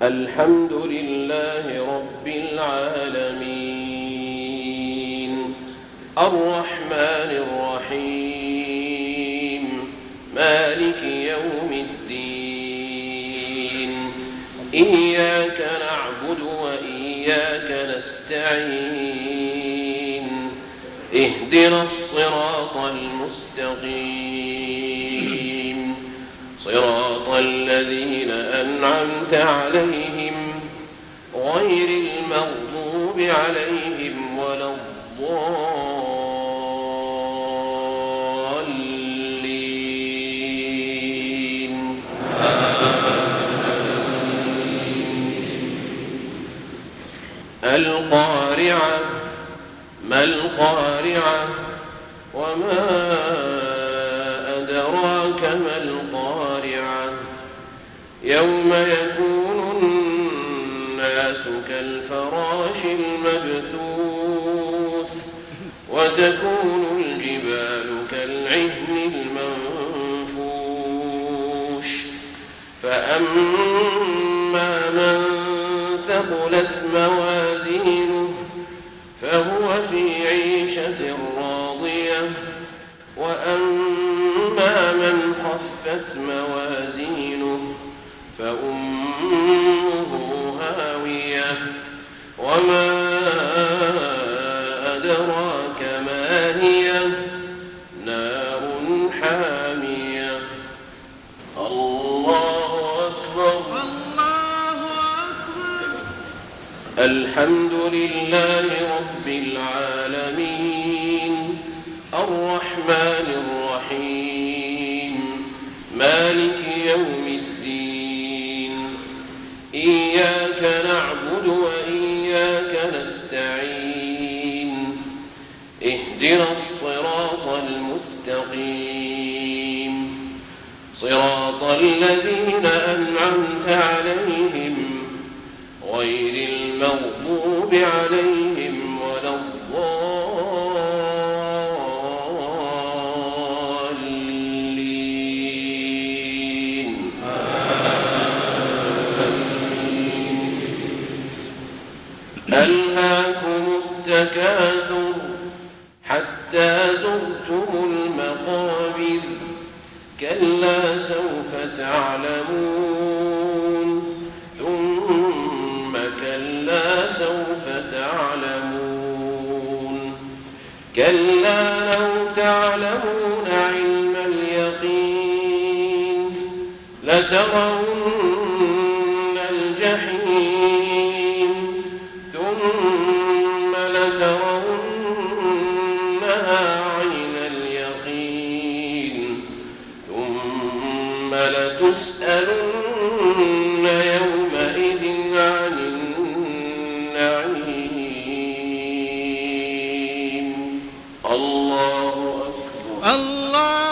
الحمد لله رب العالمين الرحمن الرحيم مالك يوم الدين إياك نعبد وإياك نستعين اهدنا الصراط المستقيم صراط الذين أنعمت عليهم غير المغضوب عليهم ولا الضالين القارعة ما القارعة وما أدراك ما القارعة يوم يكون الناس كالفراش المبثوث وتكون الجبال كالعهن المنفوش فأما من ثقلت موازينه فهو في عيشة راضية وأما من خفت موازينه فأمه هاوية وما أدراك ما هي نار حامية الله أكبر الله أكبر الحمد لله رب العالمين الرحمن الرحيم مالك يوم الدين إياك نعبد وإياك نستعين اهدنا الصراط المستقيم صراط الذين أنعمت عليهم غير المغضوب عليهم ولا الضالين ألهاكم التكاثر حتى زرتم المقابر كلا سوف تعلمون ثم كلا سوف تعلمون كلا لو تعلمون علم اليقين لترون الجحيم ثم لترونها عين اليقين ثم لتسألن يومئذ عن النعيم الله أكبر الله